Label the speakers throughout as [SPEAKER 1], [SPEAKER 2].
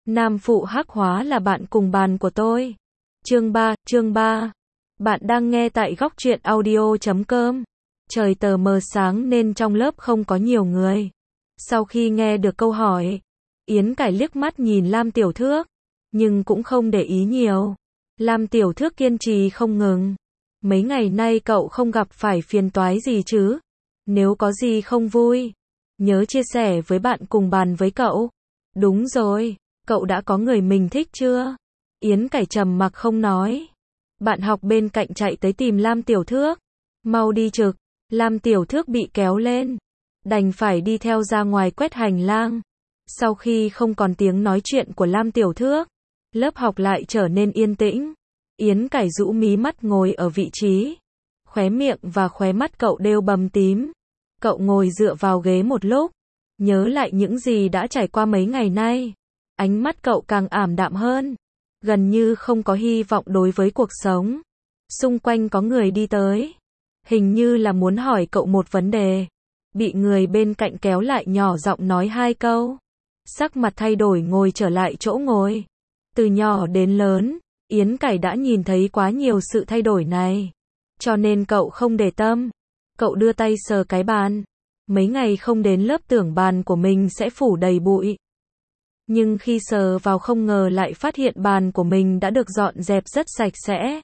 [SPEAKER 1] Nam phụ hắc hóa là bạn cùng bàn của tôi. Chương 3. Bạn đang nghe tại góc truyện audio.com. Trời tờ mờ sáng nên trong lớp không có nhiều người. Sau khi nghe được câu hỏi, Yến Cải liếc mắt nhìn Lam Tiểu Thước, nhưng cũng không để ý nhiều. Lam Tiểu Thước kiên trì không ngừng. Mấy ngày nay cậu không gặp phải phiền toái gì chứ? Nếu có gì không vui, nhớ chia sẻ với bạn cùng bàn với cậu. Đúng rồi, cậu đã có người mình thích chưa? Yến Cải trầm mặc không nói. Bạn học bên cạnh chạy tới tìm Lam Tiểu Thước. Mau đi trực. Lam Tiểu Thước bị kéo lên, đành phải đi theo ra ngoài quét hành lang. Sau khi không còn tiếng nói chuyện của Lam Tiểu Thước, lớp học lại trở nên yên tĩnh. Yến Cải rũ mí mắt ngồi ở vị trí. Khóe miệng và khóe mắt cậu đều bầm tím. Cậu ngồi dựa vào ghế một lúc, nhớ lại những gì đã trải qua mấy ngày nay. Ánh mắt cậu càng ảm đạm hơn, gần như không có hy vọng đối với cuộc sống. Xung quanh có người đi tới, hình như là muốn hỏi cậu một vấn đề. Bị người bên cạnh kéo lại nhỏ giọng nói hai câu. Sắc mặt thay đổi ngồi trở lại chỗ ngồi. Từ nhỏ đến lớn, Yến Cải đã nhìn thấy quá nhiều sự thay đổi này, cho nên cậu không để tâm. Cậu đưa tay sờ cái bàn. Mấy ngày không đến lớp tưởng bàn của mình sẽ phủ đầy bụi. Nhưng khi sờ vào không ngờ lại phát hiện bàn của mình đã được dọn dẹp rất sạch sẽ.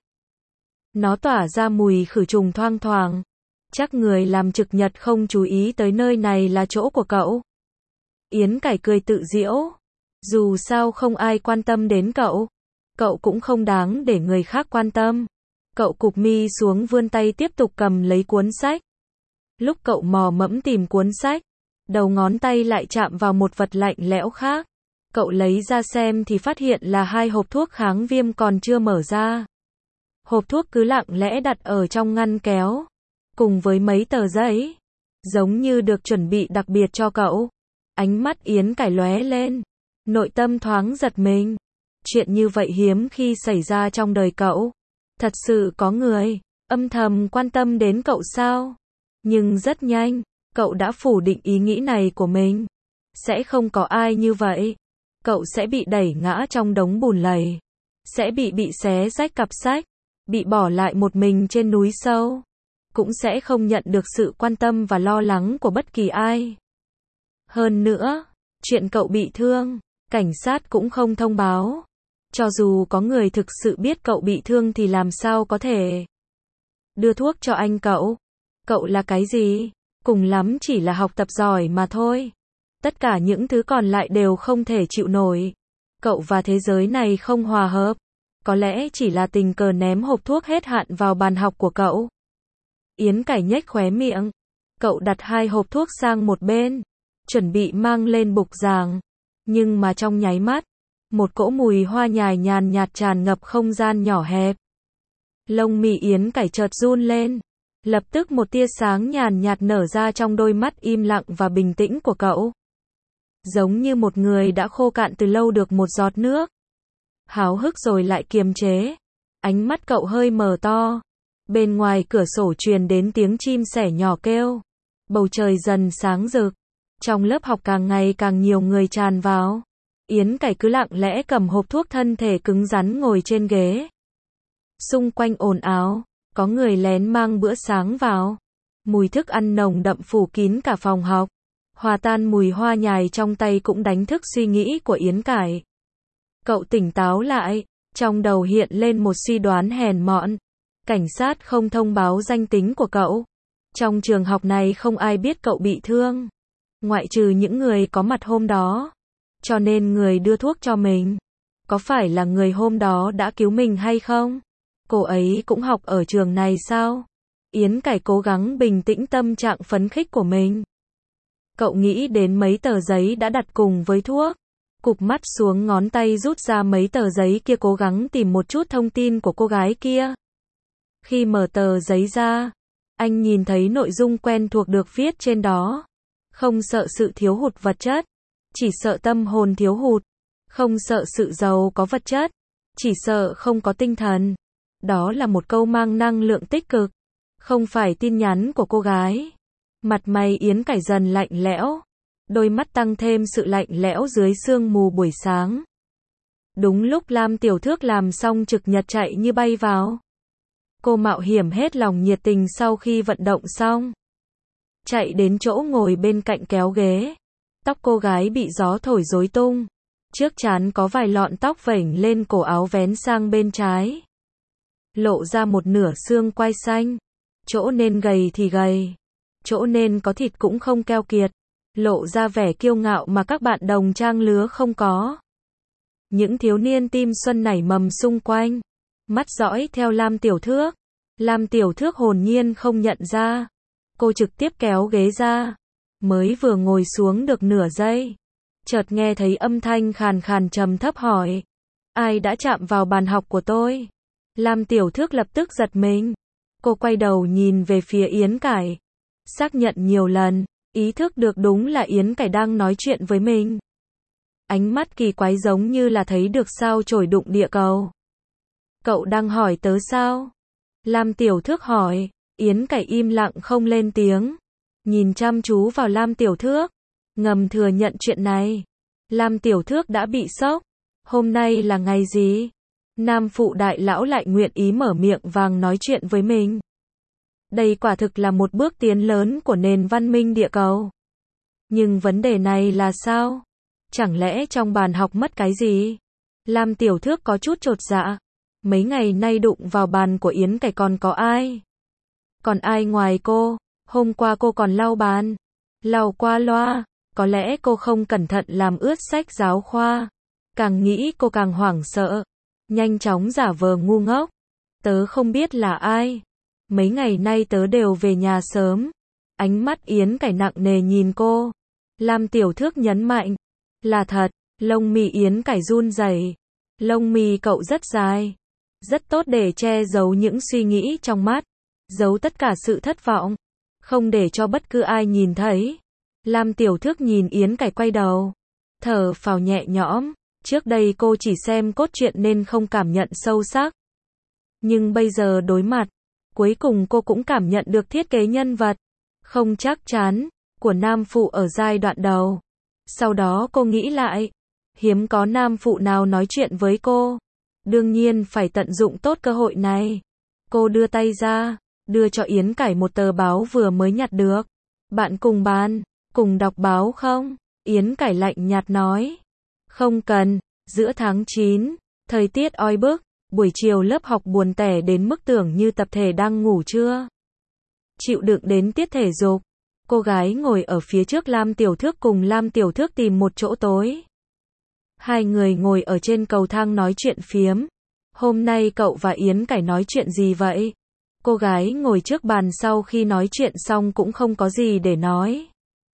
[SPEAKER 1] Nó tỏa ra mùi khử trùng thoang thoảng. Chắc người làm trực nhật không chú ý tới nơi này là chỗ của cậu. Yến Cải cười tự giễu. Dù sao không ai quan tâm đến cậu. Cậu cũng không đáng để người khác quan tâm. Cậu cụp mi xuống vươn tay tiếp tục cầm lấy cuốn sách. Lúc cậu mò mẫm tìm cuốn sách, đầu ngón tay lại chạm vào một vật lạnh lẽo khác. Cậu lấy ra xem thì phát hiện là hai hộp thuốc kháng viêm còn chưa mở ra. Hộp thuốc cứ lặng lẽ đặt ở trong ngăn kéo, cùng với mấy tờ giấy, giống như được chuẩn bị đặc biệt cho cậu. Ánh mắt Yến Cải lóe lên, nội tâm thoáng giật mình. Chuyện như vậy hiếm khi xảy ra trong đời cậu. Thật sự có người âm thầm quan tâm đến cậu sao? Nhưng rất nhanh, cậu đã phủ định ý nghĩ này của mình. Sẽ không có ai như vậy. Cậu sẽ bị đẩy ngã trong đống bùn lầy. Sẽ bị xé rách cặp sách. Bị bỏ lại một mình trên núi sâu. Cũng sẽ không nhận được sự quan tâm và lo lắng của bất kỳ ai. Hơn nữa, chuyện cậu bị thương, cảnh sát cũng không thông báo. Cho dù có người thực sự biết cậu bị thương thì làm sao có thể đưa thuốc cho anh cậu. Cậu là cái gì? Cùng lắm chỉ là học tập giỏi mà thôi. Tất cả những thứ còn lại đều không thể chịu nổi. Cậu và thế giới này không hòa hợp. Có lẽ chỉ là tình cờ ném hộp thuốc hết hạn vào bàn học của cậu. Yến Cải nhếch khóe miệng. Cậu đặt hai hộp thuốc sang một bên, chuẩn bị mang lên bục giảng. Nhưng mà trong nháy mắt, một cỗ mùi hoa nhài nhàn nhạt tràn ngập không gian nhỏ hẹp. Lông mi Yến Cải chợt run lên. Lập tức một tia sáng nhàn nhạt nở ra trong đôi mắt im lặng và bình tĩnh của cậu. Giống như một người đã khô cạn từ lâu được một giọt nước. Háo hức rồi lại kiềm chế. Ánh mắt cậu hơi mở to. Bên ngoài cửa sổ truyền đến tiếng chim sẻ nhỏ kêu. Bầu trời dần sáng rực. Trong lớp học càng ngày càng nhiều người tràn vào. Yến Cải cứ lặng lẽ cầm hộp thuốc, thân thể cứng rắn ngồi trên ghế. Xung quanh ồn ào, có người lén mang bữa sáng vào. Mùi thức ăn nồng đậm phủ kín cả phòng học. Hòa tan mùi hoa nhài trong tay cũng đánh thức suy nghĩ của Yến Cải. Cậu tỉnh táo lại, trong đầu hiện lên một suy đoán hèn mọn. Cảnh sát không thông báo danh tính của cậu. Trong trường học này không ai biết cậu bị thương, ngoại trừ những người có mặt hôm đó. Cho nên người đưa thuốc cho mình, có phải là người hôm đó đã cứu mình hay không? Cô ấy cũng học ở trường này sao? Yến Cải cố gắng bình tĩnh tâm trạng phấn khích của mình. Cậu nghĩ đến mấy tờ giấy đã đặt cùng với thuốc. Cụp mắt xuống, ngón tay rút ra mấy tờ giấy kia, cố gắng tìm một chút thông tin của cô gái kia. Khi mở tờ giấy ra, anh nhìn thấy nội dung quen thuộc được viết trên đó. Không sợ sự thiếu hụt vật chất, chỉ sợ tâm hồn thiếu hụt. Không sợ sự giàu có vật chất, chỉ sợ không có tinh thần. Đó là một câu mang năng lượng tích cực. Không phải tin nhắn của cô gái. Mặt mày Yến Cải dần lạnh lẽo. Đôi mắt tăng thêm sự lạnh lẽo dưới sương mù buổi sáng. Đúng lúc Lam Tiểu Thước làm xong trực nhật chạy như bay vào. Cô mạo hiểm hết lòng nhiệt tình sau khi vận động xong. Chạy đến chỗ ngồi bên cạnh kéo ghế. Tóc cô gái bị gió thổi rối tung. Trước trán có vài lọn tóc vểnh lên cổ áo vén sang bên trái. Lộ ra một nửa xương quai xanh. Chỗ nên gầy thì gầy. Chỗ nên có thịt cũng không keo kiệt. Lộ ra vẻ kiêu ngạo mà các bạn đồng trang lứa không có. Những thiếu niên tim xuân nảy mầm xung quanh. Mắt dõi theo Lam Tiểu Thước. Lam Tiểu Thước hồn nhiên không nhận ra. Cô trực tiếp kéo ghế ra. Mới vừa ngồi xuống được nửa giây. Chợt nghe thấy âm thanh khàn khàn trầm thấp hỏi. Ai đã chạm vào bàn học của tôi? Lam Tiểu Thước lập tức giật mình. Cô quay đầu nhìn về phía Yến Cải. Xác nhận nhiều lần. Ý thức được đúng là Yến Cải đang nói chuyện với mình. Ánh mắt kỳ quái giống như là thấy được sao chổi đụng địa cầu. Cậu đang hỏi tớ sao? Lam Tiểu Thước hỏi. Yến Cải im lặng không lên tiếng. Nhìn chăm chú vào Lam Tiểu Thước. Ngầm thừa nhận chuyện này. Lam Tiểu Thước đã bị sốc. Hôm nay là ngày gì? Nam phụ đại lão lại nguyện ý mở miệng vàng nói chuyện với mình. Đây quả thực là một bước tiến lớn của nền văn minh địa cầu. Nhưng vấn đề này là sao? Chẳng lẽ trong bàn học mất cái gì? Lam Tiểu Thước có chút chột dạ. Mấy ngày nay đụng vào bàn của Yến Cải còn có ai? Còn ai ngoài cô? Hôm qua cô còn lau bàn. Lau qua loa. Có lẽ cô không cẩn thận làm ướt sách giáo khoa. Càng nghĩ cô càng hoảng sợ. Nhanh chóng giả vờ ngu ngốc. Tớ không biết là ai. Mấy ngày nay tớ đều về nhà sớm. Ánh mắt Yến Cải nặng nề nhìn cô. Lam Tiểu Thước nhấn mạnh. Là thật. Lông mi Yến Cải run rẩy. Lông mi cậu rất dài. Rất tốt để che giấu những suy nghĩ trong mắt. Giấu tất cả sự thất vọng. Không để cho bất cứ ai nhìn thấy. Lam Tiểu Thước nhìn Yến Cải quay đầu. Thở phào nhẹ nhõm. Trước đây cô chỉ xem cốt truyện nên không cảm nhận sâu sắc. Nhưng bây giờ đối mặt. Cuối cùng cô cũng cảm nhận được thiết kế nhân vật. Không chắc chắn. Của nam phụ ở giai đoạn đầu. Sau đó cô nghĩ lại. Hiếm có nam phụ nào nói chuyện với cô. Đương nhiên phải tận dụng tốt cơ hội này. Cô đưa tay ra. Đưa cho Yến Cải một tờ báo vừa mới nhặt được. Bạn cùng bàn. Cùng đọc báo không? Yến Cải lạnh nhạt nói. Không cần. Giữa tháng 9. Thời tiết oi bức. Buổi chiều lớp học buồn tẻ đến mức tưởng như tập thể đang ngủ trưa. Chịu đựng đến tiết thể dục. Cô gái ngồi ở phía trước Lam Tiểu Thước cùng Lam Tiểu Thước tìm một chỗ tối. Hai người ngồi ở trên cầu thang nói chuyện phiếm. Hôm nay cậu và Yến Cải nói chuyện gì vậy? Cô gái ngồi trước bàn sau khi nói chuyện xong cũng không có gì để nói.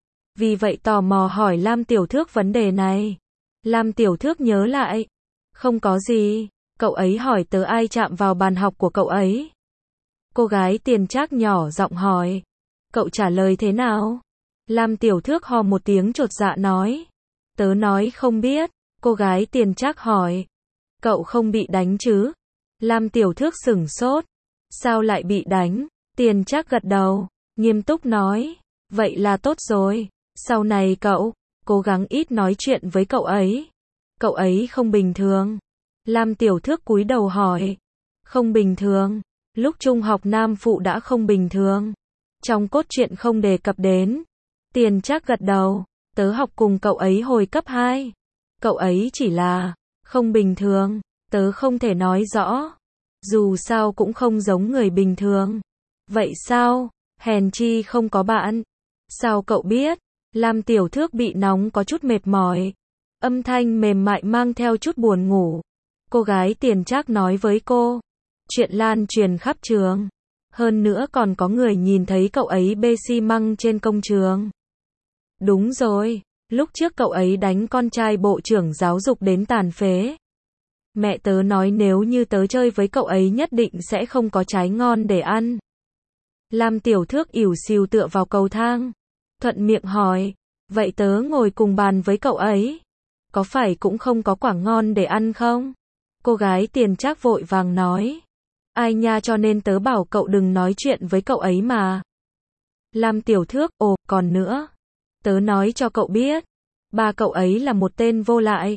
[SPEAKER 1] Vì vậy tò mò hỏi Lam Tiểu Thước vấn đề này. Lam Tiểu Thước nhớ lại. Không có gì. Cậu ấy hỏi tớ ai chạm vào bàn học của cậu ấy. Cô gái Tiền Trác nhỏ giọng hỏi. Cậu trả lời thế nào? Lam Tiểu Thước hò một tiếng chột dạ nói. Tớ nói không biết. Cô gái Tiền Trác hỏi. Cậu không bị đánh chứ? Lam Tiểu Thước sửng sốt. Sao lại bị đánh? Tiền Trác gật đầu. Nghiêm túc nói. Vậy là tốt rồi. Sau này cậu cố gắng ít nói chuyện với cậu ấy. Cậu ấy không bình thường. Lam Tiểu Thước cúi đầu hỏi. Không bình thường. Lúc trung học nam phụ đã không bình thường. Trong cốt truyện không đề cập đến. Tiền Trác gật đầu. Tớ học cùng cậu ấy hồi cấp 2. Cậu ấy chỉ là không bình thường. Tớ không thể nói rõ. Dù sao cũng không giống người bình thường. Vậy sao? Hèn chi không có bạn. Sao cậu biết? Lam Tiểu Thước bị nóng có chút mệt mỏi. Âm thanh mềm mại mang theo chút buồn ngủ. Cô gái Tiền Trác nói với cô. Chuyện lan truyền khắp trường. Hơn nữa còn có người nhìn thấy cậu ấy bê xi măng trên công trường. Đúng rồi. Lúc trước cậu ấy đánh con trai bộ trưởng giáo dục đến tàn phế. Mẹ tớ nói nếu như tớ chơi với cậu ấy nhất định sẽ không có trái ngon để ăn. Lam Tiểu Thước ỉu xìu tựa vào cầu thang. Thuận miệng hỏi. Vậy tớ ngồi cùng bàn với cậu ấy. Có phải cũng không có quả ngon để ăn không? Cô gái Tiền Trác vội vàng nói. Ai nha cho nên tớ bảo cậu đừng nói chuyện với cậu ấy mà. Lam Tiểu Thước, ồ, còn nữa. Tớ nói cho cậu biết. Ba cậu ấy là một tên vô lại.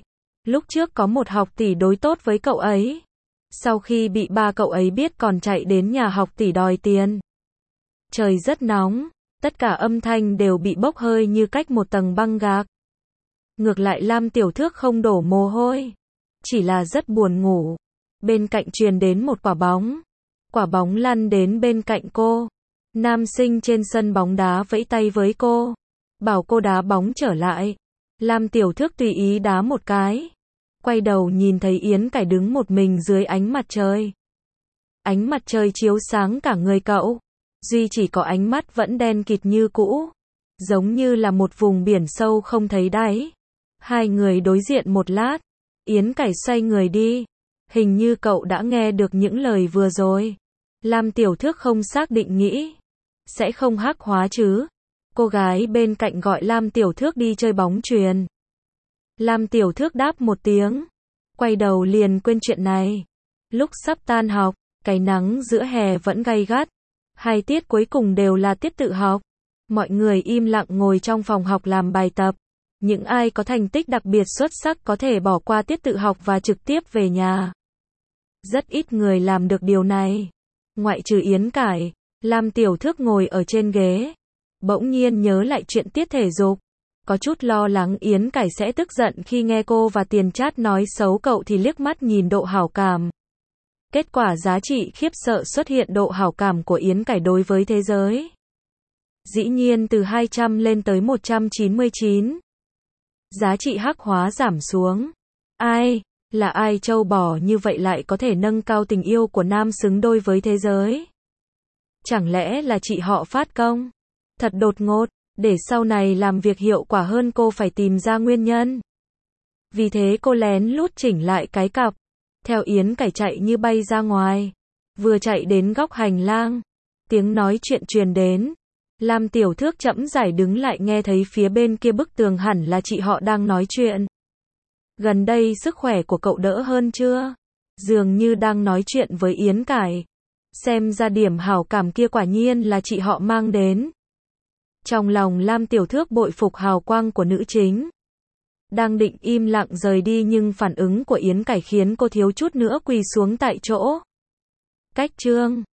[SPEAKER 1] Lúc trước có một học tỷ đối tốt với cậu ấy. Sau khi bị ba cậu ấy biết còn chạy đến nhà học tỷ đòi tiền. Trời rất nóng, tất cả âm thanh đều bị bốc hơi như cách một tầng băng gạc. Ngược lại Lam Tiểu Thước không đổ mồ hôi, chỉ là rất buồn ngủ. Bên cạnh truyền đến một quả bóng. Quả bóng lăn đến bên cạnh cô. Nam sinh trên sân bóng đá vẫy tay với cô, bảo cô đá bóng trở lại. Lam Tiểu Thước tùy ý đá một cái. Quay đầu nhìn thấy Yến Cải đứng một mình dưới ánh mặt trời. Ánh mặt trời chiếu sáng cả người cậu. Duy chỉ có ánh mắt vẫn đen kịt như cũ. Giống như là một vùng biển sâu không thấy đáy. Hai người đối diện một lát. Yến Cải xoay người đi. Hình như cậu đã nghe được những lời vừa rồi. Lam Tiểu Thước không xác định nghĩ. Sẽ không hắc hóa chứ. Cô gái bên cạnh gọi Lam Tiểu Thước đi chơi bóng chuyền. Lam Tiểu Thước đáp một tiếng. Quay đầu liền quên chuyện này. Lúc sắp tan học, cái nắng giữa hè vẫn gay gắt. Hai tiết cuối cùng đều là tiết tự học. Mọi người im lặng ngồi trong phòng học làm bài tập. Những ai có thành tích đặc biệt xuất sắc có thể bỏ qua tiết tự học và trực tiếp về nhà. Rất ít người làm được điều này. Ngoại trừ Yến Cải, Lam Tiểu Thước ngồi ở trên ghế. Bỗng nhiên nhớ lại chuyện tiết thể dục. Có chút lo lắng Yến Cải sẽ tức giận khi nghe cô và Tiền Trát nói xấu cậu thì liếc mắt nhìn độ hảo cảm. Kết quả giá trị khiếp sợ xuất hiện, độ hảo cảm của Yến Cải đối với thế giới. Dĩ nhiên từ 200 lên tới 199. Giá trị hắc hóa giảm xuống. Là ai trâu bò như vậy lại có thể nâng cao tình yêu của nam xứng đôi với thế giới? Chẳng lẽ là chị họ phát công? Thật đột ngột, để sau này làm việc hiệu quả hơn cô phải tìm ra nguyên nhân. Vì thế cô lén lút chỉnh lại cái cặp. Theo Yến Cải chạy như bay ra ngoài. Vừa chạy đến góc hành lang. Tiếng nói chuyện truyền đến. Lam Tiểu Thước chậm rãi đứng lại nghe thấy phía bên kia bức tường hẳn là chị họ đang nói chuyện. Gần đây sức khỏe của cậu đỡ hơn chưa? Dường như đang nói chuyện với Yến Cải. Xem ra điểm hảo cảm kia quả nhiên là chị họ mang đến. Trong lòng Lam Tiểu Thước bội phục hào quang của nữ chính. Đang định im lặng rời đi nhưng phản ứng của Yến Cải khiến cô thiếu chút nữa quỳ xuống tại chỗ. Cách chương